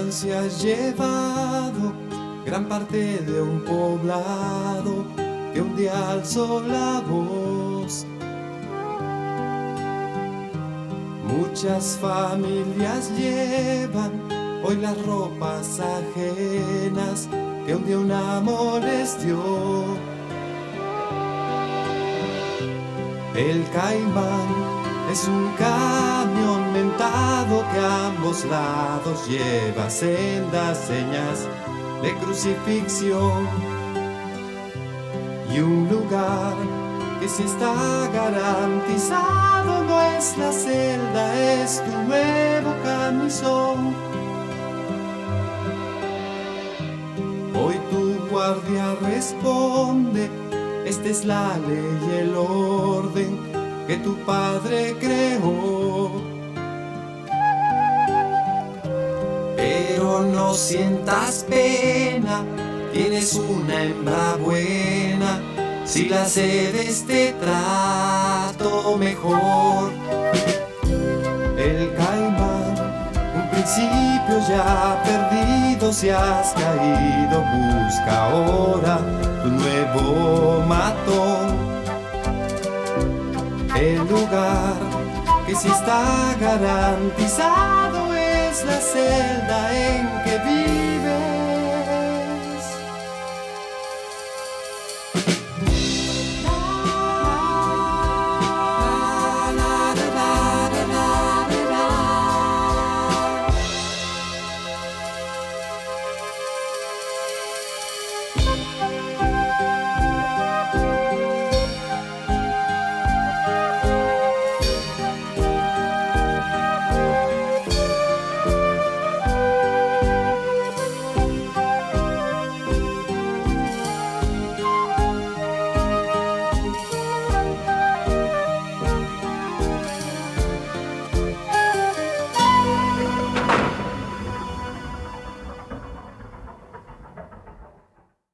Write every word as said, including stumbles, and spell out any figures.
caimán se ha llevado gran parte de un poblado que un día alzó la voz. Muchas familias llevan hoy las ropas ajenas que un día un amo les dio. El caimán es un camión mentado que a ambos lados lleva sendas señas de crucifixión y un lugar que si está garantizado no es la celda, es tu nuevo camisón. Hoy tu guardia responde: esta es la ley y el orden que tu padre creó. Pero no sientas pena, tienes una hembra buena, si la cedes te trato mejor. El caimán, un principio ya perdido, si has caído, busca ahora tu nuevo matón. El lugar que si está garantizado es la celda en que vive